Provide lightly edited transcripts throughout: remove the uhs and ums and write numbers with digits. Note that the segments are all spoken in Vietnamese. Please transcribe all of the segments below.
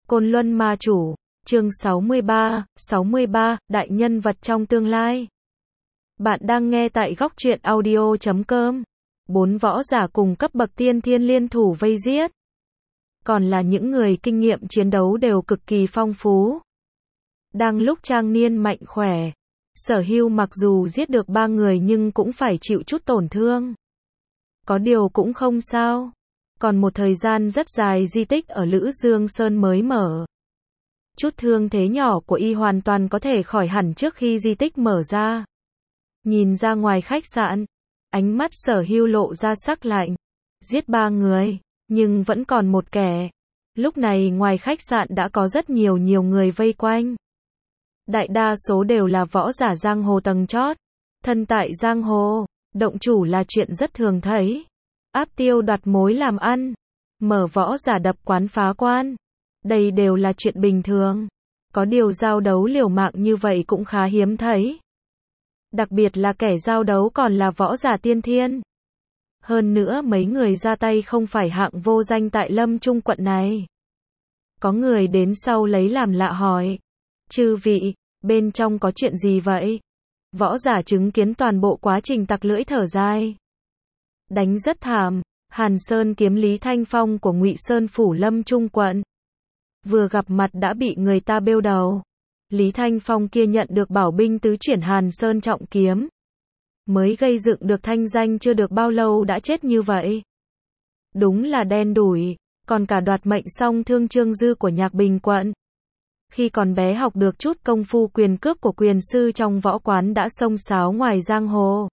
Côn Luân Ma Chủ, chương 63, đại nhân vật trong tương lai. Bạn đang nghe tại góc truyện audio.com. 4 võ giả cùng cấp bậc tiên thiên liên thủ vây giết. Còn là những người kinh nghiệm chiến đấu đều cực kỳ phong phú. Đang lúc trang niên mạnh khỏe, Sở Hưu mặc dù giết được 3 người nhưng cũng phải chịu chút tổn thương. Có điều cũng không sao. Còn một thời gian rất dài di tích ở Lữ Dương Sơn mới mở. Chút thương thế nhỏ của y hoàn toàn có thể khỏi hẳn trước khi di tích mở ra. Nhìn ra ngoài khách sạn, ánh mắt Sở Hưu lộ ra sắc lạnh. Giết 3 người, nhưng vẫn còn một kẻ. Lúc này ngoài khách sạn đã có rất nhiều người vây quanh. Đại đa số đều là võ giả giang hồ tầng chót. Thân tại giang hồ, động chủ là chuyện rất thường thấy. Áp tiêu đoạt mối làm ăn, mở võ giả đập quán phá quan. Đây đều là chuyện bình thường. Có điều giao đấu liều mạng như vậy cũng khá hiếm thấy. Đặc biệt là kẻ giao đấu còn là võ giả tiên thiên. Hơn nữa mấy người ra tay không phải hạng vô danh tại Lâm Trung quận này. Có người đến sau lấy làm lạ hỏi. Chư vị, bên trong có chuyện gì vậy? Võ giả chứng kiến toàn bộ quá trình tặc lưỡi thở dài. Đánh rất thảm, Hàn Sơn kiếm Lý Thanh Phong của Ngụy Sơn phủ Lâm Trung quận. Vừa gặp mặt đã bị người ta bêu đầu. Lý Thanh Phong kia nhận được bảo binh tứ chuyển Hàn Sơn trọng kiếm. Mới gây dựng được thanh danh chưa được bao lâu đã chết như vậy. Đúng là đen đủi, còn cả đoạt mệnh song thương Trương Dư của Nhạc Bình quận. Khi còn bé học được chút công phu quyền cước của quyền sư trong võ quán đã xông xáo ngoài giang hồ.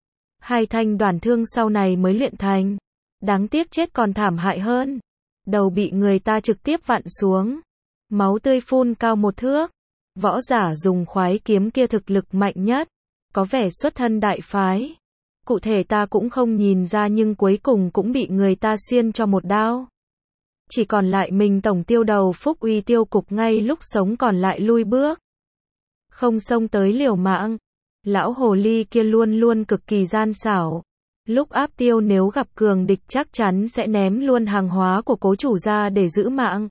2 thanh đoàn thương sau này mới luyện thành. Đáng tiếc chết còn thảm hại hơn. Đầu bị người ta trực tiếp vặn xuống. Máu tươi phun cao 1 thước. Võ giả dùng khoái kiếm kia thực lực mạnh nhất. Có vẻ xuất thân đại phái. Cụ thể ta cũng không nhìn ra nhưng cuối cùng cũng bị người ta xiên cho một đao. Chỉ còn lại mình tổng tiêu đầu Phúc Uy tiêu cục ngay lúc sống còn lại lui bước. Không xông tới liều mạng. Lão hồ ly kia luôn luôn cực kỳ gian xảo. Lúc áp tiêu nếu gặp cường địch chắc chắn sẽ ném luôn hàng hóa của cố chủ ra để giữ mạng.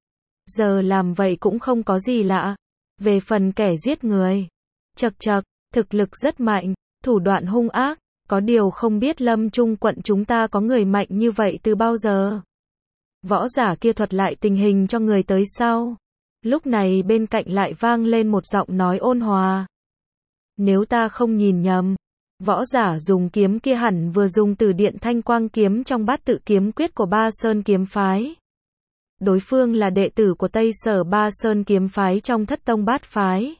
Giờ làm vậy cũng không có gì lạ. Về phần kẻ giết người, chậc chậc, thực lực rất mạnh, thủ đoạn hung ác, có điều không biết Lâm Trung quận chúng ta có người mạnh như vậy từ bao giờ. Võ giả kia thuật lại tình hình cho người tới sau. Lúc này bên cạnh lại vang lên một giọng nói ôn hòa. Nếu ta không nhìn nhầm, võ giả dùng kiếm kia hẳn vừa dùng từ điện thanh quang kiếm trong bát tự kiếm quyết của Ba Sơn kiếm phái. Đối phương là đệ tử của Tây Sở Ba Sơn kiếm phái trong Thất Tông Bát phái.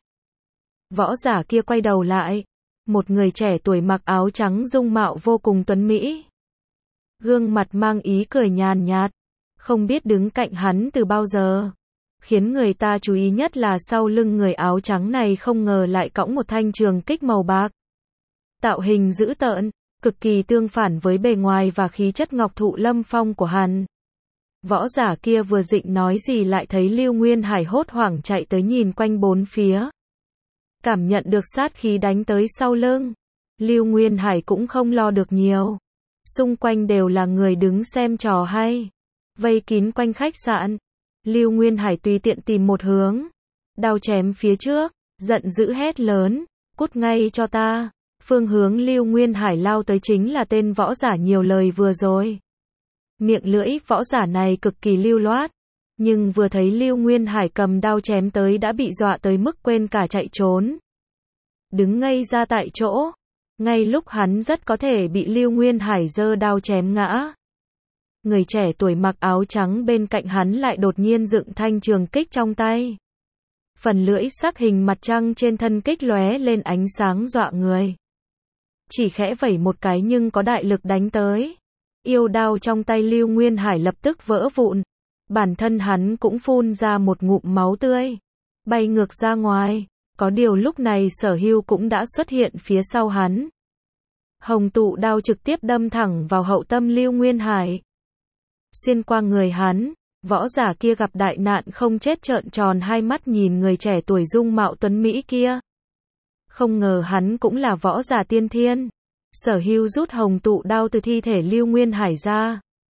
Võ giả kia quay đầu lại. Một người trẻ tuổi mặc áo trắng dung mạo vô cùng tuấn mỹ. Gương mặt mang ý cười nhàn nhạt. Không biết đứng cạnh hắn từ bao giờ. Khiến người ta chú ý nhất là sau lưng người áo trắng này không ngờ lại cõng một thanh trường kích màu bạc. Tạo hình dữ tợn, cực kỳ tương phản với bề ngoài và khí chất ngọc thụ lâm phong của hắn. Võ giả kia vừa định nói gì lại thấy Lưu Nguyên Hải hốt hoảng chạy tới nhìn quanh bốn phía. Cảm nhận được sát khí đánh tới sau lưng. Lưu Nguyên Hải cũng không lo được nhiều. Xung quanh đều là người đứng xem trò hay. Vây kín quanh khách sạn. Lưu Nguyên Hải tùy tiện tìm một hướng. Đao chém phía trước, giận dữ hét lớn. Cút ngay cho ta. Phương hướng Lưu Nguyên Hải lao tới chính là tên võ giả nhiều lời vừa rồi. Miệng lưỡi võ giả này cực kỳ lưu loát. Nhưng vừa thấy Lưu Nguyên Hải cầm đao chém tới đã bị dọa tới mức quên cả chạy trốn. Đứng ngây ra tại chỗ. Ngay lúc hắn rất có thể bị Lưu Nguyên Hải giơ đao chém ngã. Người trẻ tuổi mặc áo trắng bên cạnh hắn lại đột nhiên dựng thanh trường kích trong tay. Phần lưỡi sắc hình mặt trăng trên thân kích lóe lên ánh sáng dọa người. Chỉ khẽ vẩy một cái nhưng có đại lực đánh tới. Yêu đao trong tay Lưu Nguyên Hải lập tức vỡ vụn. Bản thân hắn cũng phun ra một ngụm máu tươi. Bay ngược ra ngoài. Có điều lúc này Sở Hưu cũng đã xuất hiện phía sau hắn. Hồng tụ đao trực tiếp đâm thẳng vào hậu tâm Lưu Nguyên Hải. Xuyên qua người hắn, võ giả kia gặp đại nạn không chết trợn tròn hai mắt nhìn người trẻ tuổi dung mạo tuấn mỹ kia. Không ngờ hắn cũng là võ giả tiên thiên. Sở Hưu rút hồng tụ đao từ thi thể Lưu Nguyên Hải ra.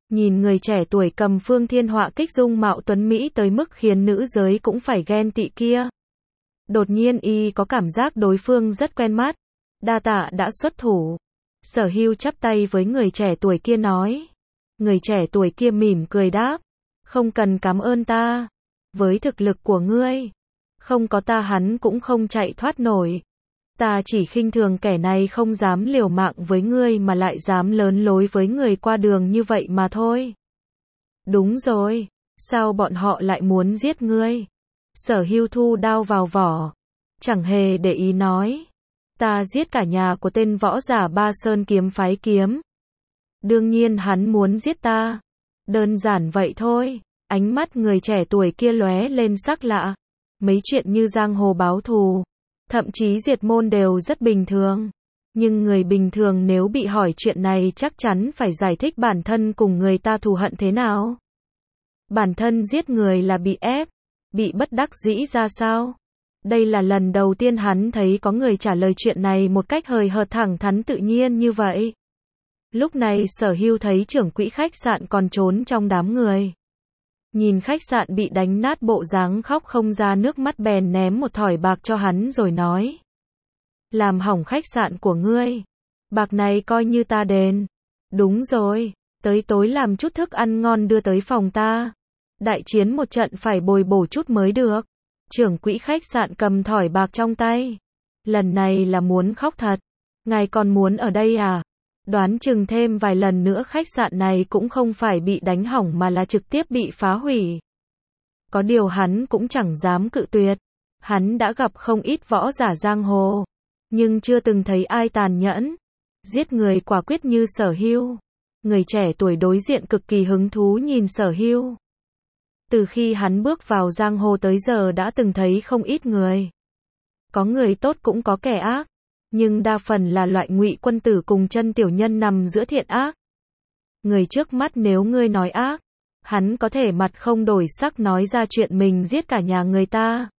Nhìn người trẻ tuổi cầm phương thiên họa kích dung mạo tuấn Mỹ tới mức khiến nữ giới cũng phải ghen tị kia. Đột nhiên y có cảm giác đối phương rất quen mắt. Đa tạ đã xuất thủ. Sở Hưu chắp tay với người trẻ tuổi kia nói. Người trẻ tuổi kia mỉm cười đáp. Không cần cảm ơn ta. Với thực lực của ngươi, không có ta hắn cũng không chạy thoát nổi. Ta chỉ khinh thường kẻ này không dám liều mạng với ngươi mà lại dám lớn lối với người qua đường như vậy mà thôi. Đúng rồi, sao bọn họ lại muốn giết ngươi? Sở Hưu thu đao vào vỏ, chẳng hề để ý nói. Ta giết cả nhà của tên võ giả Ba Sơn kiếm phái kiếm. Đương nhiên hắn muốn giết ta. Đơn giản vậy thôi. Ánh mắt người trẻ tuổi kia lóe lên sắc lạ. Mấy chuyện như giang hồ báo thù, thậm chí diệt môn đều rất bình thường. Nhưng người bình thường nếu bị hỏi chuyện này chắc chắn phải giải thích bản thân cùng người ta thù hận thế nào. Bản thân giết người là bị ép, bị bất đắc dĩ ra sao? Đây là lần đầu tiên hắn thấy có người trả lời chuyện này một cách hời hợt thẳng thắn tự nhiên như vậy. Lúc này Sở Hưu thấy trưởng quỹ khách sạn còn trốn trong đám người. Nhìn khách sạn bị đánh nát bộ dáng khóc không ra nước mắt bèn ném một thỏi bạc cho hắn rồi nói. Làm hỏng khách sạn của ngươi. Bạc này coi như ta đền. Đúng rồi, tới tối làm chút thức ăn ngon đưa tới phòng ta. Đại chiến một trận phải bồi bổ chút mới được. Trưởng quỹ khách sạn cầm thỏi bạc trong tay. Lần này là muốn khóc thật. Ngài còn muốn ở đây à? Đoán chừng thêm vài lần nữa khách sạn này cũng không phải bị đánh hỏng mà là trực tiếp bị phá hủy. Có điều hắn cũng chẳng dám cự tuyệt. Hắn đã gặp không ít võ giả giang hồ, nhưng chưa từng thấy ai tàn nhẫn, giết người quả quyết như Sở Hưu. Người trẻ tuổi đối diện cực kỳ hứng thú nhìn Sở Hưu. Từ khi hắn bước vào giang hồ tới giờ đã từng thấy không ít người. Có người tốt cũng có kẻ ác, nhưng đa phần là loại ngụy quân tử cùng chân tiểu nhân nằm giữa thiện ác. Người trước mắt nếu ngươi nói ác, hắn có thể mặt không đổi sắc nói ra chuyện mình giết cả nhà người ta.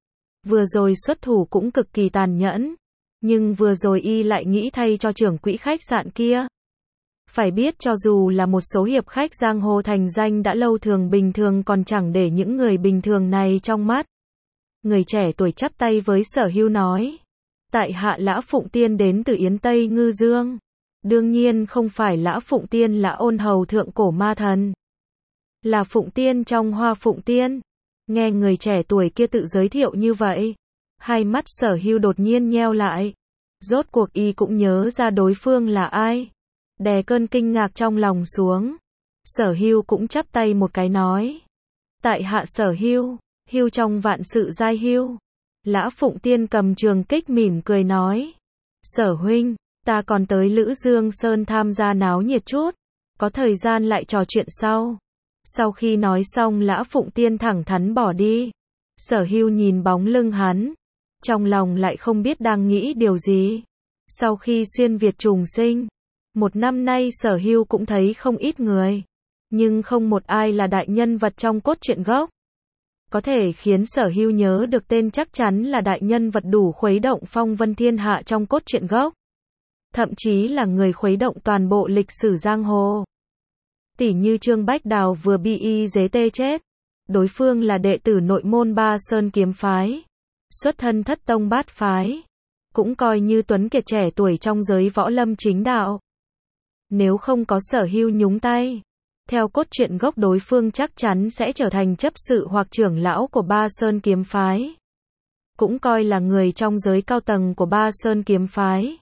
Vừa rồi xuất thủ cũng cực kỳ tàn nhẫn, nhưng vừa rồi y lại nghĩ thay cho trưởng quỹ khách sạn kia. Phải biết cho dù là một số hiệp khách giang hồ thành danh đã lâu thường bình thường còn chẳng để những người bình thường này trong mắt. Người trẻ tuổi chắp tay với Sở Hưu nói. Tại hạ Lã Phụng Tiên đến từ Yến Tây Ngư Dương. Đương nhiên không phải Lã Phụng Tiên là ôn hầu thượng cổ ma thần. Là Phụng Tiên trong Hoa Phụng Tiên. Nghe người trẻ tuổi kia tự giới thiệu như vậy, hai mắt Sở Hưu đột nhiên nheo lại. Rốt cuộc y cũng nhớ ra đối phương là ai. Đè cơn kinh ngạc trong lòng xuống. Sở Hưu cũng chắp tay một cái nói. Tại hạ Sở Hưu, Hưu trong vạn sự giai hưu. Lã Phụng Tiên cầm trường kích mỉm cười nói. Sở huynh, ta còn tới Lữ Dương Sơn tham gia náo nhiệt chút. Có thời gian lại trò chuyện sau. Sau khi nói xong Lã Phụng Tiên thẳng thắn bỏ đi. Sở Hưu nhìn bóng lưng hắn, trong lòng lại không biết đang nghĩ điều gì. Sau khi xuyên Việt trùng sinh, một năm nay Sở Hưu cũng thấy không ít người, nhưng không một ai là đại nhân vật trong cốt truyện gốc. Có thể khiến Sở Hưu nhớ được tên chắc chắn là đại nhân vật đủ khuấy động phong vân thiên hạ trong cốt truyện gốc. Thậm chí là người khuấy động toàn bộ lịch sử giang hồ. Tỉ như Trương Bách Đào vừa bị y dế tê chết. Đối phương là đệ tử nội môn Ba Sơn kiếm phái, xuất thân thất tông bát phái, cũng coi như tuấn kiệt trẻ tuổi trong giới võ lâm chính đạo. Nếu không có Sở Hưu nhúng tay, theo cốt truyện gốc đối phương chắc chắn sẽ trở thành chấp sự hoặc trưởng lão của Ba Sơn kiếm phái. Cũng coi là người trong giới cao tầng của Ba Sơn kiếm phái.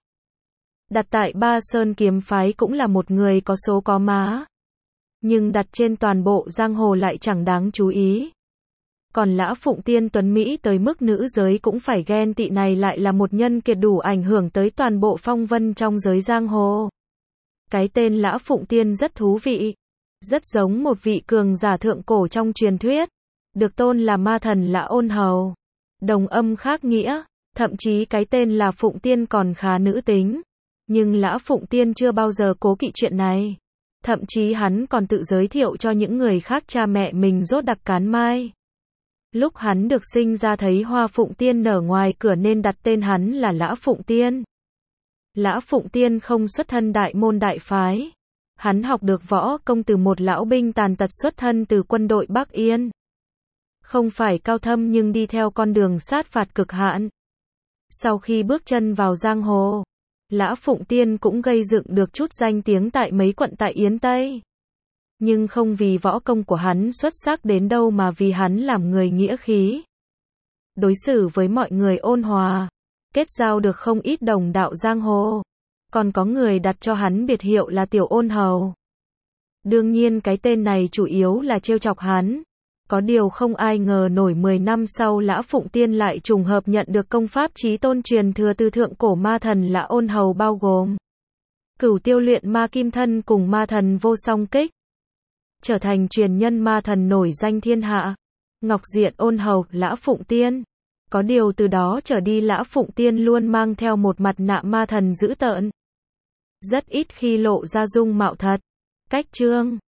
Đặt tại Ba Sơn kiếm phái cũng là một người có số có má. Nhưng đặt trên toàn bộ giang hồ lại chẳng đáng chú ý. Còn Lã Phụng Tiên tuấn Mỹ tới mức nữ giới cũng phải ghen tị này lại là một nhân kiệt đủ ảnh hưởng tới toàn bộ phong vân trong giới giang hồ. Cái tên Lã Phụng Tiên rất thú vị. Rất giống một vị cường giả thượng cổ trong truyền thuyết. Được tôn là ma thần Lã Ôn Hầu. Đồng âm khác nghĩa. Thậm chí cái tên là Phụng Tiên còn khá nữ tính. Nhưng Lã Phụng Tiên chưa bao giờ cố kỵ chuyện này. Thậm chí hắn còn tự giới thiệu cho những người khác cha mẹ mình rốt đặc cán mai. Lúc hắn được sinh ra thấy hoa Phụng Tiên nở ngoài cửa nên đặt tên hắn là Lã Phụng Tiên. Lã Phụng Tiên không xuất thân đại môn đại phái. Hắn học được võ công từ một lão binh tàn tật xuất thân từ quân đội Bắc Yên. Không phải cao thâm nhưng đi theo con đường sát phạt cực hạn. Sau khi bước chân vào giang hồ, Lã Phụng Tiên cũng gây dựng được chút danh tiếng tại mấy quận tại Yến Tây. Nhưng không vì võ công của hắn xuất sắc đến đâu mà vì hắn làm người nghĩa khí. Đối xử với mọi người ôn hòa, kết giao được không ít đồng đạo giang hồ. Còn có người đặt cho hắn biệt hiệu là Tiểu Ôn Hầu. Đương nhiên cái tên này chủ yếu là trêu chọc hắn. Có điều không ai ngờ nổi 10 năm sau Lã Phụng Tiên lại trùng hợp nhận được công pháp chí tôn truyền thừa từ thượng cổ ma thần Lã Ôn Hầu bao gồm Cửu Tiêu Luyện Ma Kim Thân cùng Ma Thần Vô Song Kích. Trở thành truyền nhân ma thần nổi danh thiên hạ. Ngọc Diện Ôn Hầu, Lã Phụng Tiên. Có điều từ đó trở đi Lã Phụng Tiên luôn mang theo một mặt nạ ma thần dữ tợn. Rất ít khi lộ ra dung mạo thật. Cách chương